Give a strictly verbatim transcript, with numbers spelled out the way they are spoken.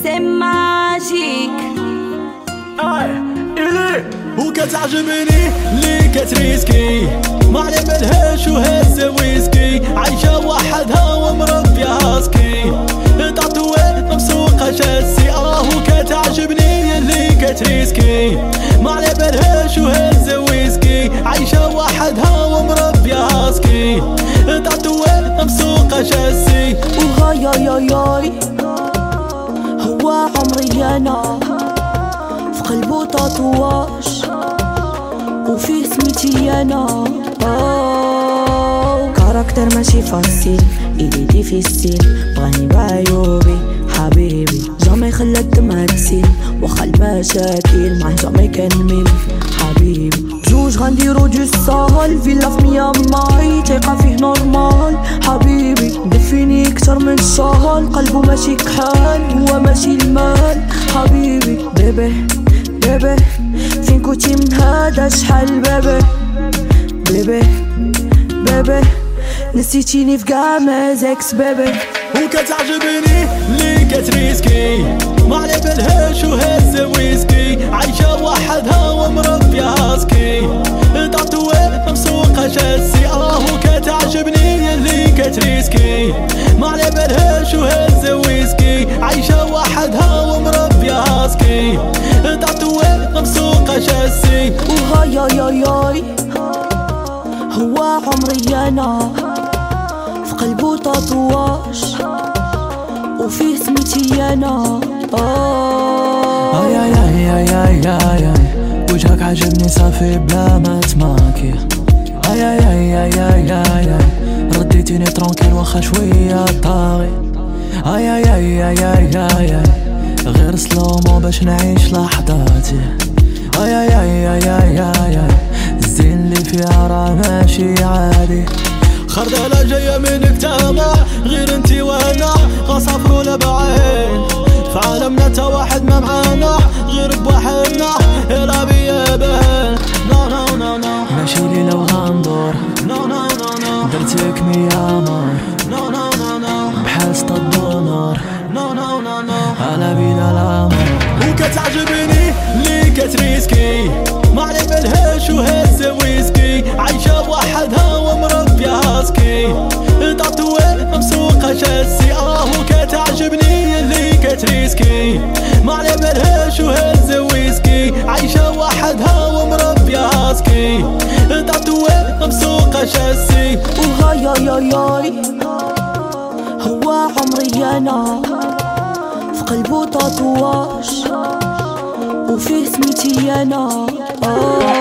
سي ماجيك. إلي وكتعجبني لي كتريسكي، ما على بالهاش وهز ويسكي، عايشة وحدها ومربيها سكي، تطوي مسوقة شاسي. اه وكتعجبني لي كتريسكي، ما على بالهاش وهز ويسكي، عايشة وحدها ومربيها سكي، تطوي مسوقة شاسي. وهاي ياي ياي هو عمري انا، في قلبه تاتواج وفيه سميتي انا. أوه. كاركتر ماشي فاسيل إلي ديفيسيل، بغاني بعيوبي حبيبي، جامي خلى الدمع تسيل، وخا المشاكل معاه جامي كنمل حبيبي. بجوج غنديرو دو ساهل، فيلا في مياماي تيقا فيه نورمال حبيبي، دفيني كتر من الشهل، قلبو ماشي كحال هو ماشي المال حبيبي. بيبي بيبي فين كنتي من هذا شحال بيبي بيبي بيبي، نسيتيني في قاع مازاكس بيبي. وكتعجبني لي كتريسكي، ما على بالهاش وهز ويسكي، عايشة وحدها ومربيها سكي، تطوي مسوقة شاسي. اه وكتعجبني لي كتريسكي، ما على بالهاش وهز ويسكي، عايشة وحدها ومربيها سكي، تطوي مسوقة شاسي. وهاي ياي ياي هو عمري انا، في قلبه تاتواج وفيه سميتي انا. اي اي اي اي اي اي اي وجهك عجبني صافي بلا ما تماكي. اي اي اي اي اي اي اي رديتيني ترونكيل واخا شوية طاغي. اي اي اي اي اي اي اي غير سلومو باش نعيش لحظاتي. اي اي اي اي اي اي اي الزين اللي فيها راه ماشي عادي. خردالة جاية منك تامع، غير انتي وانا غصفرو لبعين، في عالمنا تا واحد ما معانا غير بوحدنا، يلا بيا بهن. نو نو نو نو ماشي ليلة وغندور، نو نو نو نو درتك مية مار، نو نو نو نو بحال الدونار، نو نو نو نو على بينا العمر. وكتعجبني لي كتريسكي، ما على بالهاش وهز ويسكي، عايشة وحدها ومربيها سكي، تطوي مسوقة شاسي. اه وكتعجبني لي كتريسكي، ما على بالهاش وهز ويسكي، عايشة وحدها ومربيها سكي، تطوي مسوقة شاسي. وهاي ياي ياي هو عمري انا، في قلبه تاتواج وفيه سميتي انا.